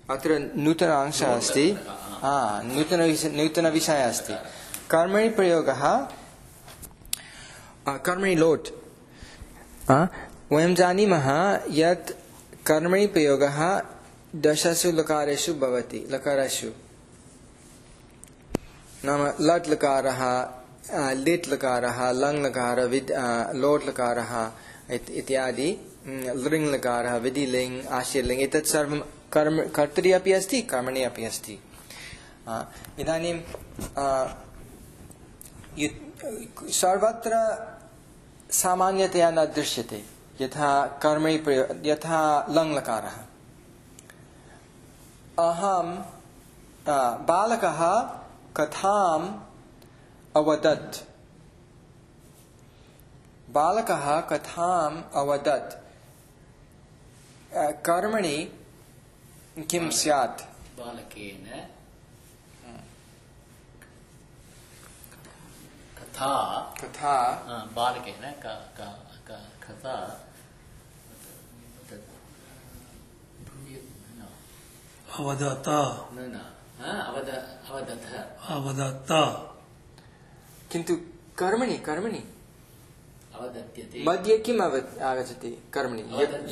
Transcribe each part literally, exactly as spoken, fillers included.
अत्र नूतन अंशः अस्ति हा नूतन नूतन विषयः अस्ति कर्मणि प्रयोगः कर्मणि लोट् वयं जानीमः यत् कर्मणि प्रयोगः दशसु लकारेषु भवति लकारेषु नाम लट् लकारः लिट् लकारः लङ् लकारः विद् लोट् लकारः इत्यादि लृङ् लकारः विधिलिङ् आशीर्लिङ् एतत् सर्वं कर्म कर्तरि अपि अस्ति कर्मणि अपि अस्ति इदानीं सर्वत्र सामान्यतया न दृश्यते यथा कर्मणि प्रयोग यथा लङ् लकारः अहं बालकः कथाम् अवदत् बालकः कथाम् अवदत् कर्मणि किं स्यात् बालकेन कथा कथा बालकेन कथा अवदत अवदत किन्तु कर्मणि कर्मणि मध्ये किम् आगच्छति कर्मणि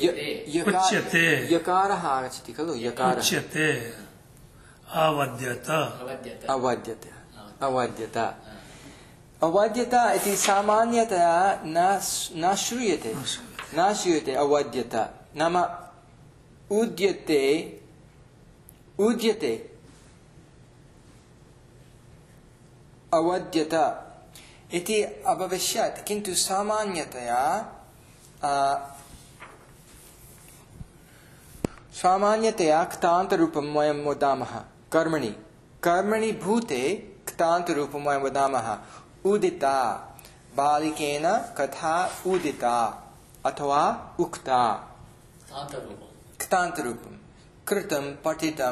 यकारः आगच्छति खलु यकारः उच्यते अवद्यत अवद्यत अवद्यत अवद्यता इति सामान्यतया न न श्रूयते न श्रूयते अवद्यत नाम उद्यते उद्यते अवद्यत इति अभविष्यत् किन्तु सामान्यतया सामान्यतया क्तान्तरूपं वयं वदामः कर्मणि कर्मणि भूते क्तान्तरूपं वयं वदामः उदिता बालिकेन कथा उदिता अथवा उक्ता क्तान्तरूपं कृतं पठितं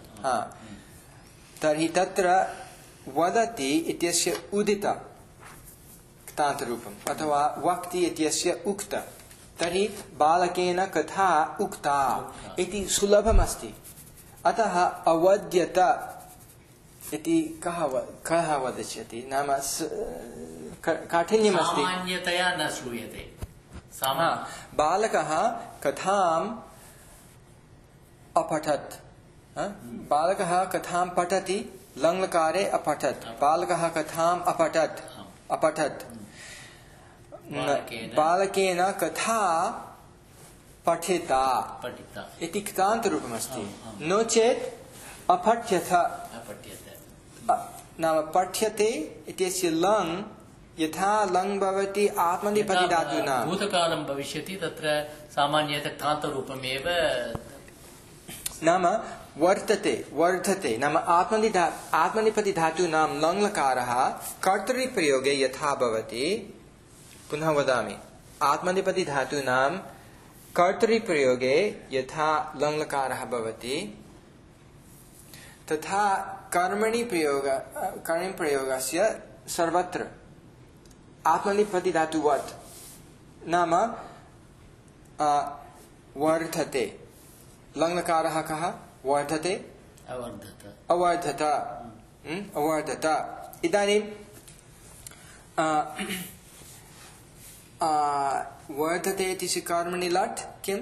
तर्हि तत्र वदति इत्यस्य उदित क्तान्तरूपम् अथवा वक्ति इत्यस्य उक्त तर्हि बालकेन कथा उक्ता इति सुलभमस्ति अतः अवद्यत इति कः कः वदिष्यति नाम काठिन्यमस्ति सामान्यतया न श्रूयते बालकः कथाम् अपठत् बालकः कथां पठति लङ्लकारे अपठत् बालकः कथाम् अपठत् अपठत् बालकेन कथा पठिता इति क्तान्तरूपमस्ति नो चेत् अपठ्यथ नाम पठ्यते इत्यस्य लङ् यथा लङ् भवति आत्मनेपदी धातूनां भूतकालं भविष्यति तत्र सामान्यतः क्तान्तरूपमेव नाम वर्तते वर्धते नाम आत्मनि आत्मनेपदी धातूनां लङ् लकारः कर्तरिप्रयोगे यथा भवति पुनः वदामि आत्मनेपदी धातूनां कर्तरिप्रयोगे यथा लङ् लकारः भवति तथा कर्मणि प्रयोग कर्मणि प्रयोगस्य सर्वत्र आत्मनेपदी धातुवत् नाम वर्धते लङ् लकारः कः वर्धते अवर्धत अवर्धत अवर्धत इदानीं वर्धते इति कर्मणि लट् किम्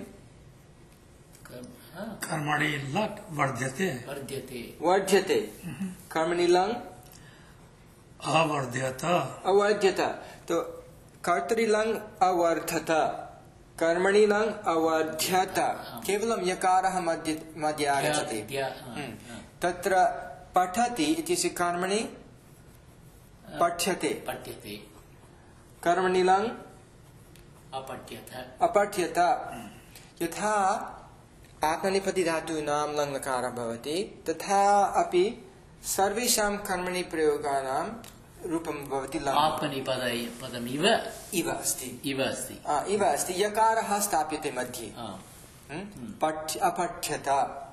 कर्मणि लट् वर्ध्यते वर्ध्यते वर्ध्यते कर्मणि लङ् अवर्ध्यत अवर्ध्यत तो कर्तरि लङ् अवर्धत कर्मणि लङ् अवर्ध्यत केवलं यकारः मध्ये मध्ये आगच्छति तत्र पठति इत्यस्य कर्मणि पठ्यते पठ्यते कर्मणि लङ् अपठ्यत अपठ्यत यथा आत्मनेपदी धातूनां लङ् लकारः भवति तथा अपि सर्वेषां कर्मणि प्रयोगानां रूपं भवति लङ् आत्मनेपदमिव इव अस्ति इव अस्ति इव अस्ति यकारः स्थाप्यते मध्ये पठ्य अपठ्यत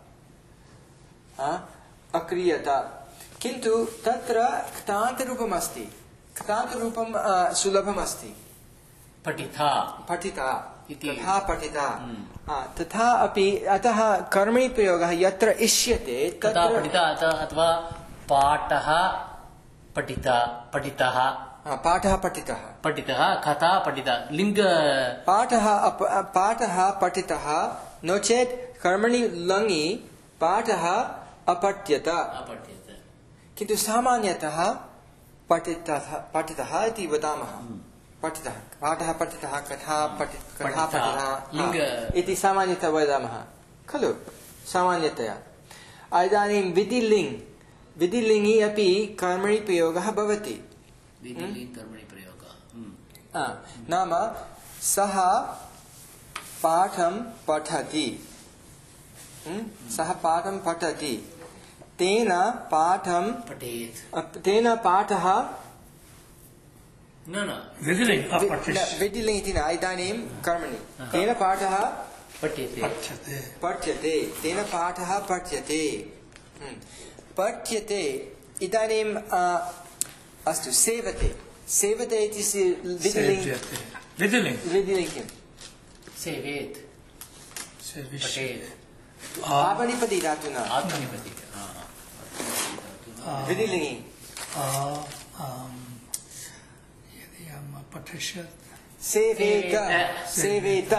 अक्रियत किन्तु तत्र क्तान्तरूपम् अस्ति क्तान्तरूपं सुलभमस्ति पठिता पठिता इति तथा पठिता तथा अपि अतः कर्मणि प्रयोगः यत्र इष्यते कथा तत्र पठिता अथवा पाठः पठिता पठितः पाठः पठितः पठितः कथा पठिता लिङ्ग पाठः पाठः पठितः नो चेत् कर्मणि लङि पाठः अपठ्यत अपठ्यत किन्तु सामान्यतः पठितः पठितः इति वदामः पठितः पाठः पठितः कथा कथा पठितः इति सामान्यतः वदामः खलु सामान्यतया इदानीं विधिलिङ् विधिलिङ्गि अपि कर्मणि प्रयोगः भवति कर्मणि प्रयोगः नाम सः पाठं पठति सः पाठं पठति तेन पाठं पठेत् तेन पाठः न न विधिलिङ् इति न इदानीं कर्मणि तेन पाठः पठ्यते पठ्यते तेन पाठः पठ्यते पठ्यते इदानीम् अस्तु सेवते सेवते इति विधिलिङ् विधिलिङ् किं सेवेत् पठेत् आत्मनेपदी धातुना आत्मनेपदी विधिलिङ्गि यदि अहं पठिष्यत् सेवेत सेवेत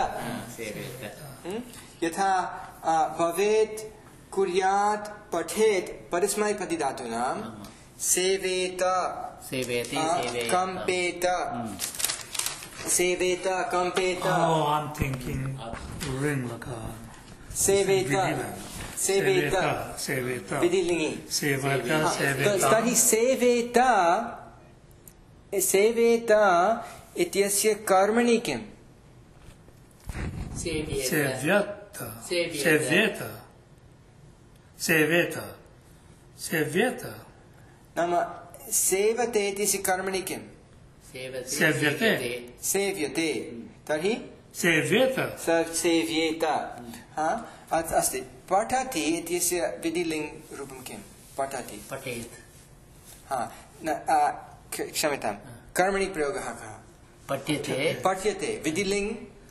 यथा भवेत् कुर्यात् पठेत् परस्मैपदी धातूनां सेवेत सेवेति कम्पेत सेवेत कम्पेत Oh, I'm thinking ring laka. सेवेत सेवेत सेवेत विधिलिङ्गि सेवत सेवेत तर्हि सेवेत सेवेत इत्यस्य कर्मणि किम् सेव्यत सेव्यत सेवेत सेव्यत नाम सेवते इत्यस्य कर्मणि किम् सेव्यते सेव्यते तर्हि सेव्यत सेव्येत अस्ति पठति इत्यस्य विधिलिङ्ग् रूपं किं पठति पठेत् क्षम्यतां कर्मणि प्रयोगः कः पठ्यते पठ्यते विधिलिङ्ग्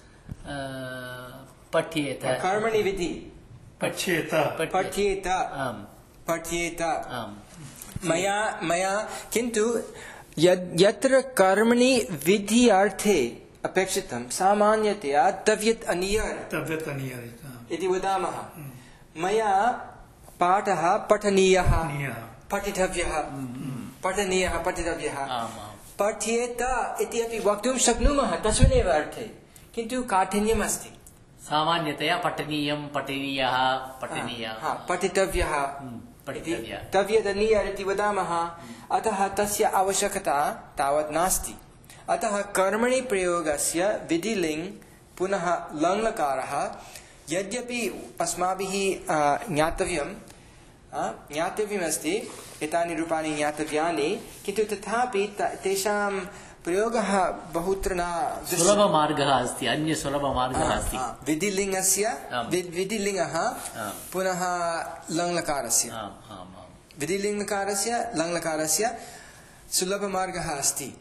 पठ्येत कर्मणि विधि पठ्येत पठ्येत पठ्येत मया मया किन्तु यत्र कर्मणि विधि अर्थे अपेक्षितं सामान्यतया तव्यत् अनियर् तव्यत् अनियर् इति वदामः मया पाठः पठनीयः पठितव्यः पठनीयः पठितव्यः पठ्येत इति अपि वक्तुं शक्नुमः तस्मिन्नेव अर्थे किन्तु काठिन्यम् अस्ति सामान्यतया पठनीयं पठनीयः पठनीयः पठितव्यः तव्यदनीयर् इति वदामः अतः तस्य आवश्यकता तावत् नास्ति अतः कर्मणि प्रयोगस्य विधिलिङ् पुनः लङ्लकारः यद्यपि अस्माभिः ज्ञातव्यं ज्ञातव्यमस्ति एतानि रूपाणि ज्ञातव्यानि किन्तु तथापि तेषां प्रयोगः बहुत्र न सुलभमार्गः अस्ति अन्य सुलभमार्गः अस्ति विधिलिङ्गस्य विधिलिङ्गः पुनः लङ्लकारस्य विधिलिङ्गकारस्य लङ्लकारस्य सुलभमार्गः अस्ति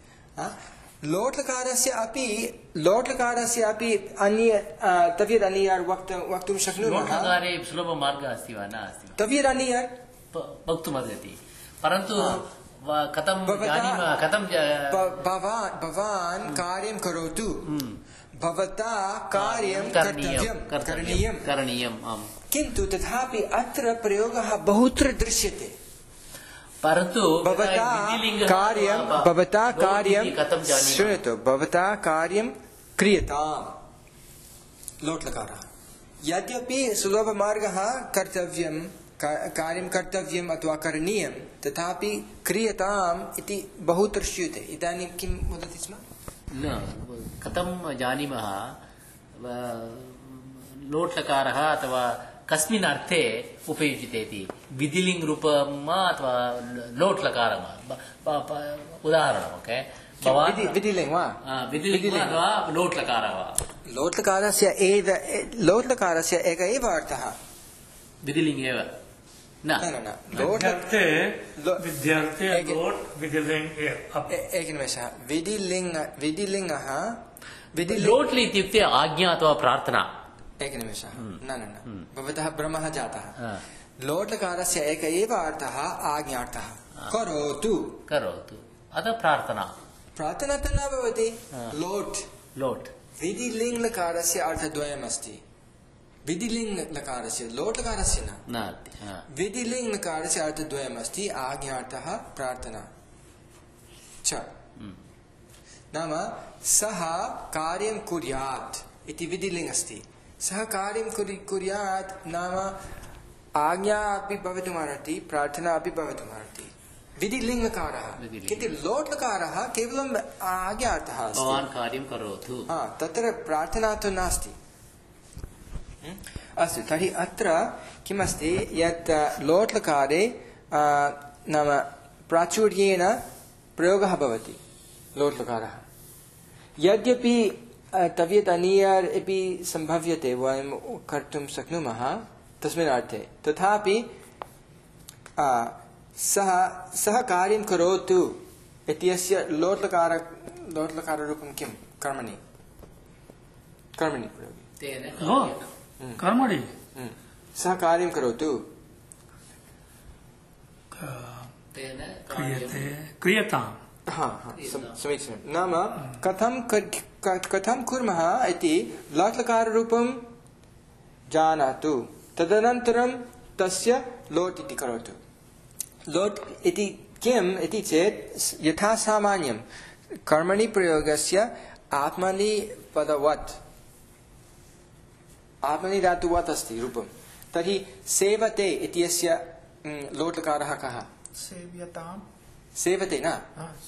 लोट्लकारस्य अपि लोट्लकारस्य अपि अन्य तव्यत् अनियर् वक्तुं शक्नुमः लोट्लकारे सुलभमार्गः अस्ति वा न अस्ति तव्यत् अनियर् वक्तुमर्हति परन्तु कथं जानीमः कथं भवान् भवान् कार्यं करोतु भवता कार्यं कर्तव्यं करणीयं करणीयम् आम् किन्तु तथापि अत्र प्रयोगः बहुत्र दृश्यते परन्तु भवता कार्यं भवता कार्यं शृणोतु भवता कार्यं क्रियताम् लोट्लकारः यद्यपि सुलभमार्गः कर्तव्यं कार्यं कर्तव्यम् अथवा करणीयं तथापि क्रियताम् इति बहुत्र श्रूयते इदानीं किं वदति स्म न कथं जानीमः लोट्लकारः अथवा कस्मिन् अर्थे उपयुज्यते इति विधिलिङ्ग् रूपं अथवा लोट्लकारं उदाहरणम् ओके विधिलिङ्ग् वा विधिलिङ्ग् अथवा लोट्लकारः वा लोट्लकारस्य एव लोट्लकारस्य एक एव अर्थः विधिलिङ्ग् एव न विद्यार्थे विद्यार्थे लोट् विधिलिङ्ग् एकनिमेषः विधिलिङ्ग् विधिलिङ्गः लोट्लि इत्युक्ते आज्ञा अथवा प्रार्थना. एकनिमेषः. न न न भवतः भ्रमः जातः. लोट्लकारस्य एक एव अर्थः आज्ञार्थः. करोतु करोतु अतः प्रार्थना. प्रार्थना तु न भवति. लोट् लोट् विधिलिङ्ग् लकारस्य अर्थद्वयम् अस्ति. विधिलिङ्ग् लकारस्य लोट् लकारस्य न विधिलिङ्ग् लकारस्य अर्थद्वयम् अस्ति. आज्ञार्थः प्रार्थना च. नाम सः कार्यं कुर्यात् इति विधिलिङ्ग् अस्ति. सः कार्यं कुर्यात् नाम आज्ञा अपि भवितुमर्हति प्रार्थना अपि भवितुमर्हति. विधिलिङ्ग् लकारः. किन्तु लोट् लकारः केवलम् आज्ञार्थः अस्ति. भवान् कार्यं करोतु. तत्र प्रार्थना तु नास्ति. अस्तु तर्हि अत्र किमस्ति यत् लोट् लकारे नाम प्राचुर्येण प्रयोगः भवति. लोट् लकारः यद्यपि तव्यत् अनियर् अपि सम्भव्यते वयं कर्तुं शक्नुमः तस्मिन् अर्थे. तथापि सः सः कार्यं करोतु इत्यस्य लोट् लकार लोट् लकाररूपं किं कर्मणि कर्मणि प्रयोगे कर्मणि सः कार्यं करोतु क्रियते क्रियताम्. हा हा समीचीनं. नाम कथं कथं कुर्मः इति लोट् लकाररूपं जानातु. तदनन्तरं तस्य लोट् इति करोतु. लोट् इति किम् इति चेत् यथा सामान्यं कर्मणि प्रयोगस्य आत्मनि पदवत् आत्मनि धातुवत् अस्ति रूपं. तर्हि सेवते इत्यस्य लोट् लकारः कः? सेव्यताम्. सेवते न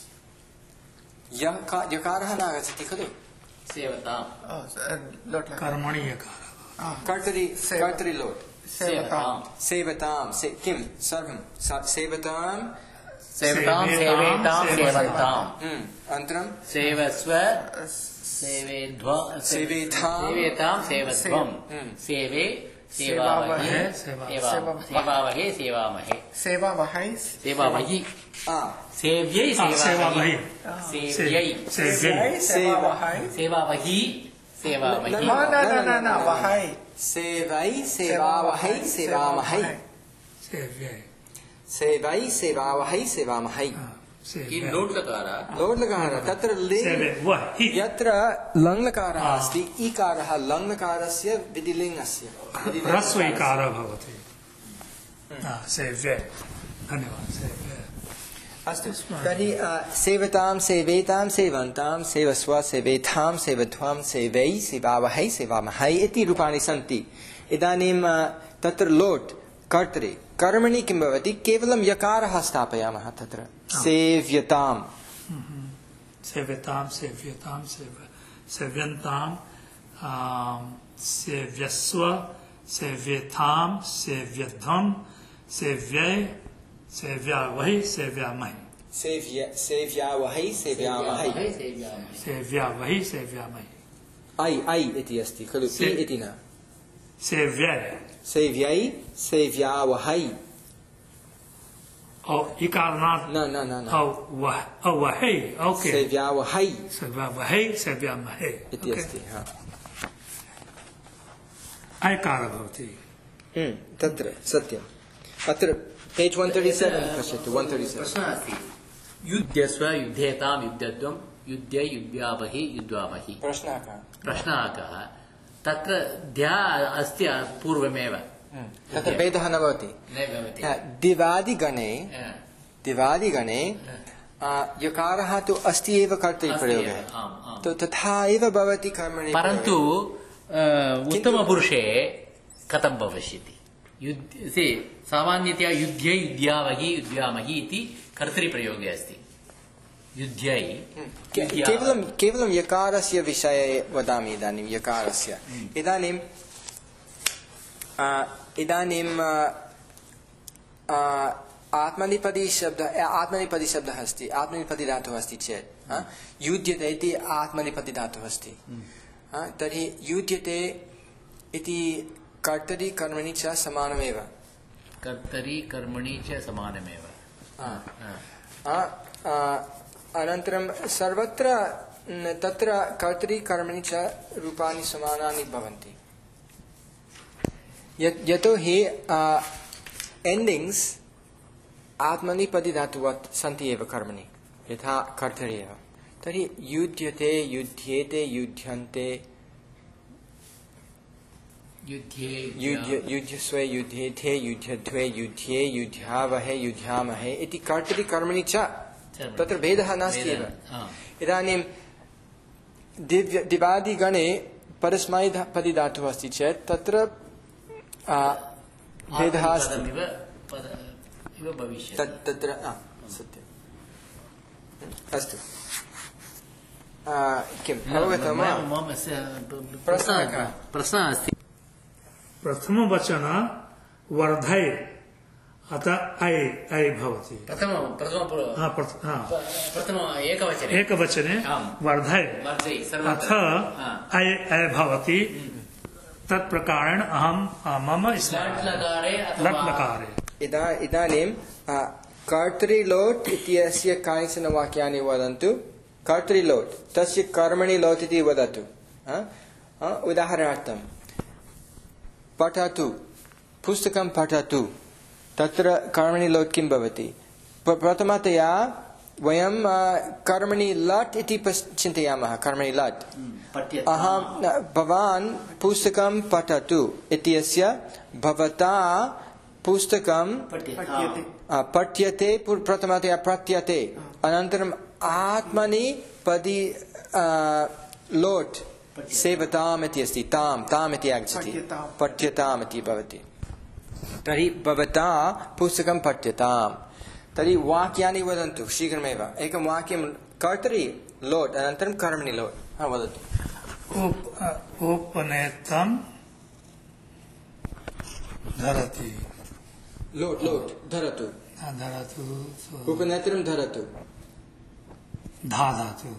यकारः न आगच्छति खलु. सेवताम् कर्मणि यकारः. कर्तरि कर्तरि लोट्. सेवताम् सेवताम् किं सर्वं सेवताम् सेवताम् सेवेताम् सेवन्ताम्. अनन्तरं सेवस्व सेवेध्व सेवेथाम् सेवेताम् सेवध्वम्. सेवे सेवावहे सेवावहे सेवामहे सेवावहै सेवावहि सेव्यै सेवावहि सेव्यै सेवावहै सेवावहि सेवामहि. न न न वहै सेवै सेवावहै सेवामहै सेव्यै सेवै सेवावहै सेवामहै. लोट् लकारः लोट् लकारः तत्र यत्र लङ् लकारः अस्ति ईकारः लङ् लकारस्य विधिलिङ्गस्य ह्रस्व इकारः भवति. सेव्यै. धन्यवादः. अस्तु तर्हि सेवतां सेवेतां सेवन्तां सेवस्व सेवेथां सेवध्वां सेवै सेवावहै सेवामहै इति रूपाणि सन्ति. इदानीं तत्र लोट् कर्तरि कर्मणि किं भवति? केवलं यकारः स्थापयामः तत्र. सेव्यताम् सेव्यतां सेव्यतां सेव्यन्तां सेव्यस्व सेव्यथां सेव्यध्वं सेव्यै सेव्यावहै सेव्यामहै सेव्यावहै सेव्यामहै सेव्यावहै सेव्यामहै. ऐ ऐ इति अस्ति खलु. इ इति न. सेव्यै सेव्यै सेव्यावहै. ओ इकारणात् न न न ओ वह ओ वहै. ओके. सेव्यावहै सेव्यावहै सेव्यामहै इति अस्ति. हा ऐकारः भवति तत्र सत्यम्. अत्र पेज् one thirty-seven पश्यतु. one thirty-seven प्रश्नः अस्ति. युध्यस्व युध्येतां युध्यध्वं युध्ये युध्यावहि युध्वामहि. प्रश्नः कः? प्रश्नः कः? तत्र ध्या अस्ति पूर्वमेव. तत्र भेदः न भवति. दिवादिगणे दिवादिगणे यकारः तु अस्ति एव कर्तरिप्रयोगे. तथा एव भवति कर्मणि. परन्तु उत्तमपुरुषे कथं भविष्यति? युद्धे सामान्यतया युध्ये युध्यावहि युध्यामहि इति कर्तरिप्रयोगे अस्ति. युध्यै केवलं केवलं यकारस्य विषये वदामि. इदानीं यकारस्य इदानीं इदानीं आत्मनेपदी शब्दः आत्मनेपदी शब्दः अस्ति. आत्मनेपदी धातुः अस्ति चेत् युध्यते इति आत्मनेपदी धातुः अस्ति. तर्हि युध्यते इति कर्तरि कर्मणि च समानमेव. कर्तरि कर्मणि च समानमेव. अनन्तरं सर्वत्र न, तत्र कर्तरि कर्मणि च रूपाणि समानानि भवन्ति यतो हि एंडिंग्स आत्मनेपदी धातुवत् सन्ति एव कर्मणि यथा कर्तरि एव तर्हि युध्यते युध्येते युध्यन्ते युध्य युध्यस्वे युध्येथे युध्यध्वे युध्ये युध्यावहे युध्यामहे इति कर्तरि कर्मणि च तत्र भेदः नास्ति एव इदानीं दिव्य दिवादिगणे परस्मैपदी धातुः अस्ति चेत् तत्र भेदः अस्ति तत्र सत्यम् अस्तु किम् अवगतं वा प्रश्नः प्रश्नः अस्ति प्रथमवचन वर्धय अतः ऐ ऐ भवति प्रथम प्रथम प्रथम एकवचने एकवचने वर्धय अथ ऐ ऐ भवति तत्प्रकारेण अहं मम लट् लकारे इदा इदानीं कर्तरि लोट् इत्यस्य कानिचन वाक्यानि वदन्तु कर्तरि लोट् तस्य कर्मणि लोट् इति वदतु उदाहरणार्थं पठतु पुस्तकं पठतु तत्र कर्मणि लोट् किं भवति प्रथमतया वयं कर्मणि लट् इति चिन्तयामः कर्मणि लट् अहं भवान् पुस्तकं पठतु इत्यस्य भवता पुस्तकं पठ्यते प्रथमतया पठ्यते अनन्तरम् आत्मनि पदी लोट् सेवताम् इति अस्ति ताम् ताम् इति आगच्छति पठ्यताम् इति भवति तर्हि भवता पुस्तकं पठ्यताम् तर्हि वाक्यानि वदन्तु शीघ्रमेव एकं वाक्यं कर्तरि लोट् अनन्तरं कर्मणि लोट् हा वदतु उपनेत्रं धरति लोट् लोट् धरतु धरतु उपनेत्रं धरतु धाधातु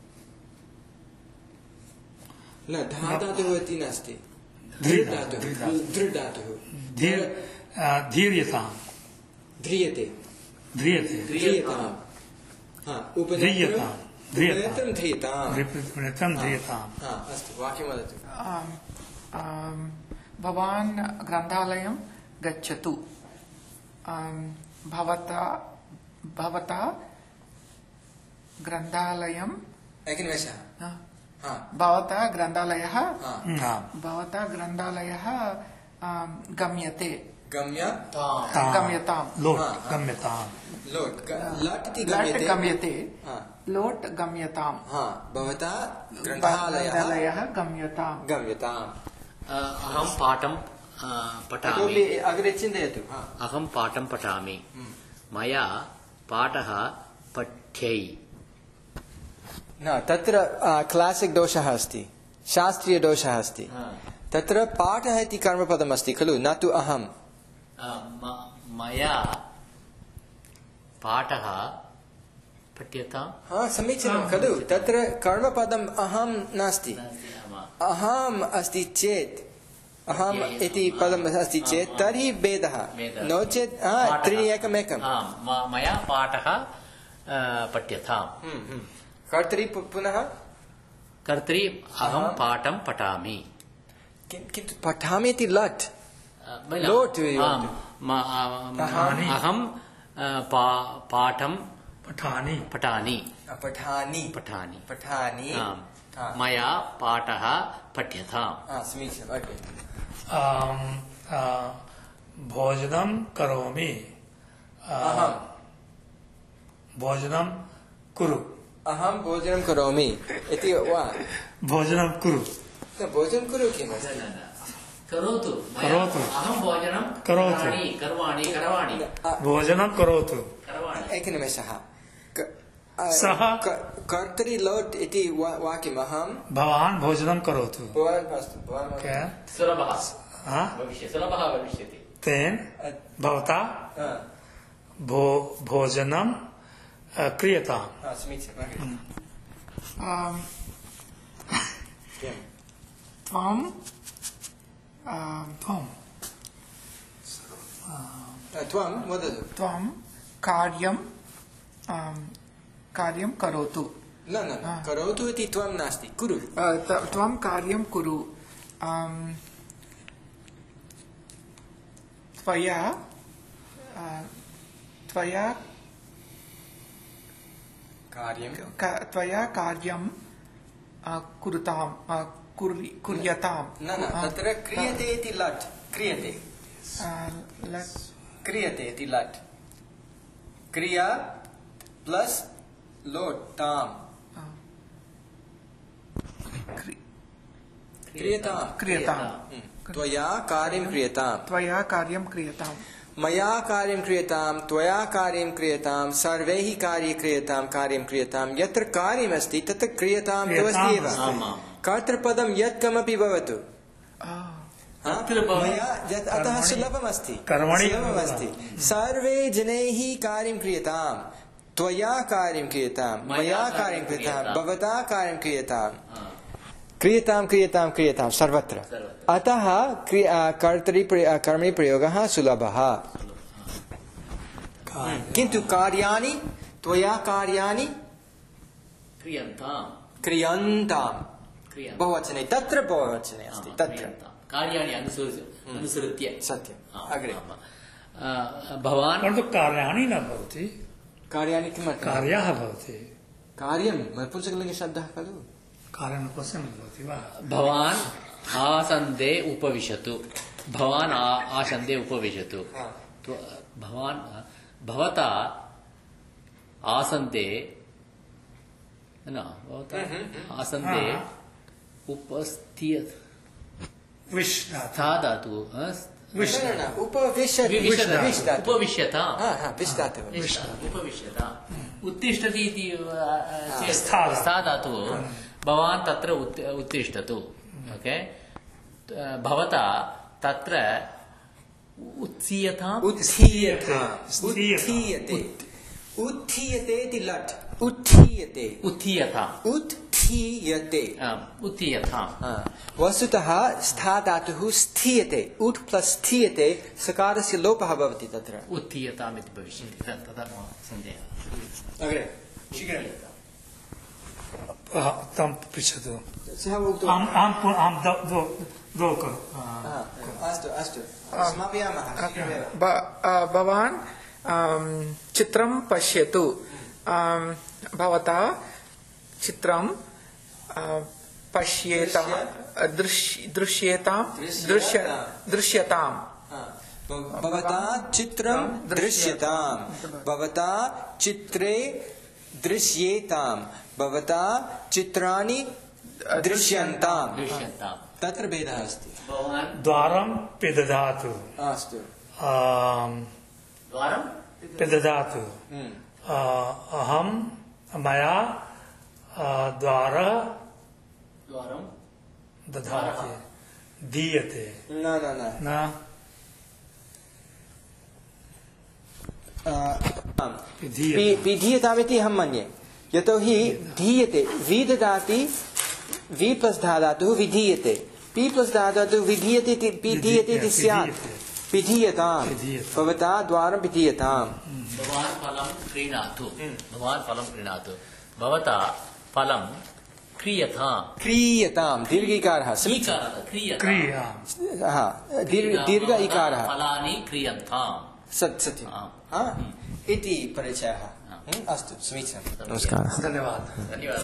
न धाधातुः इति नास्ति धृ धातुः धृ धातुः धीर्यतां ध्रियते ध्रियते ध्रियताम् हा उपनेत्रं उपनेत्रं ध्रियताम् उपनेत्रं ध्रियताम् हा अस्तु वाक्यं वदतु भवान् ग्रन्थालयं गच्छतु भवता भवता ग्रन्थालयं एकनिमेषः भवता ग्रन्थालयः भवता ग्रन्थालयः गम्यते गम्यताम् गम्यताम् लोट् गम्यताम् लोट् लट् इति लट् गम्यते लोट् गम्यताम् भवता ग्रन्थालयः गम्यताम् गम्यताम् अहं पाठं पठामि अग्रे चिन्तयतु अहं पाठं पठामि मया पाठः पठ्यै न तत्र क्लासिक् दोषः अस्ति शास्त्रीयदोषः अस्ति तत्र पाठः इति कर्मपदम् अस्ति खलु न तु अहं मया पाठः पठ्यताम् हा समीचीनं खलु तत्र कर्मपदम् अहं नास्ति अहम् अस्ति चेत् अहम् इति पदम् अस्ति चेत् तर्हि भेदः नो चेत् त्रीणि एकमेकं मया पाठः पठ्यताम् कर्तरि पुनः कर्तरि अहं पाठं पठामि किन्तु पठामि इति लट् लोट् अहं पाठं पठामि पठामि पठामि पठामि पठामि मया पाठः पठ्यताम् समीचीनम् भोजनं करोमि अहं भोजनं कुरु अहं भोजनं करोमि इति वा भोजनं कुरु भोजनं कुरु किं करोतु करोतु अहं भोजनं करोतु करवाणि करवाणि भोजनं करोतु एकनिमेषः सः कर्तरि लोट् इति वाक्यम् अहं भवान् भोजनं करोतु सुलभः सुलभः भविष्यति तेन भवता भोजनं क्रियताम् समीचीनं त्वं त्वं त्वं वदतु त्वं कार्यं कार्यं करोतु न न करोतु इति त्वं नास्ति कुरु त्वं कार्यं कुरु त्वया त्वया कार्यं त्वया कार्यं कुरुतां कुर्यतां न न तत्र क्रियते इति लट् क्रियते क्रियते इति लट् क्रिया प्लस लोट् ताम् क्रियतां क्रियतां त्वया कार्यं क्रियतां त्वया कार्यं क्रियतां मया कार्यं क्रियतां त्वया कार्यं क्रियतां सर्वैः कार्ये क्रियतां कार्यं क्रियतां यत्र कार्यमस्ति तत्र क्रियतां तु अस्ति एव कर्तृपदं यत् कमपि भवतु अतः सुलभमस्ति सुलभमस्ति सर्वे जनैः कार्यं क्रियतां त्वया कार्यं क्रियतां मया कार्यं क्रियतां भवता कार्यं क्रियतां क्रियतां क्रियतां क्रियतां सर्वत्र अतः कर्तरि कर्मणि प्रयोगः सुलभः किन्तु कार्याणि त्वया कार्याणि क्रियन्तां क्रियन्तां बहुवचने तत्र बहुवचने अस्ति तत्र कार्याणि अनुसृत्य सत्यम् अग्रे भवान् परन्तु कार्याणि न भवति कार्याणि किमर्थं कार्याः भवति कार्यं नपुंसकलिङ्गे शब्दः खलु कार्यं नपुंसकलिङ्गे भवति वा भवान् आसन्दे उपविशतु भवान् आसन्दे उपविशतु भवान् भवता आसन्दे न भवता आसन्दे उपस्थित विश्राता धातु उपविश्यता उपविश्यता उत्तिष्ठति इति स्था धातु भवान् तत्र उत्तिष्ठतु ओके भवता तत्र उत्सीयताम् उत्थीयते उत्थीयते इति लट् उत्थीयते उत्थीयताम् उत्थीयते उत्थीयताम् वस्तुतः स्था धातुः स्थीयते उत् प्लस् स्थीयते सकारस्य लोपः भवति तत्र उत्थीयताम् इति भविष्यति तदा सन्देहः अग्रे तं पृच्छतु सः अहं अहं द्वौ करोतु अस्तु अस्तु समापयामः भवान् चित्रं पश्यतु भवता चित्रं पश्येतां दृश्येतां दृश्यतां भवता चित्रं दृश्यतां भवता चित्रे दृश्येतां भवता चित्राणि दृश्यन्तां तत्र भेदः अस्ति द्वारं पिदधातु अस्तु द्वारं पिदधातु अहं मया द्वारः द्वारं दधाति दीयते न न न विधीयतामिति अहं मन्ये यतोहि धीयते वि ददाति वि प्लस् धातुः विधीयते पि प्लस् धातुः विधीयते विधीयते इति स्यात् विधीयतां भवता द्वारं विधीयताम् भवान् फलं क्रीणातु भवान् फलं क्रीणातु भवता फलं क्रियतां क्रियतां दीर्घ इकारः क्रिया दीर्घ इकारः फलानि क्रियन्तां सत् सत्यम् इति परिचयः अस्तु समीचीनं नमस्कारः धन्यवादः धन्यवादः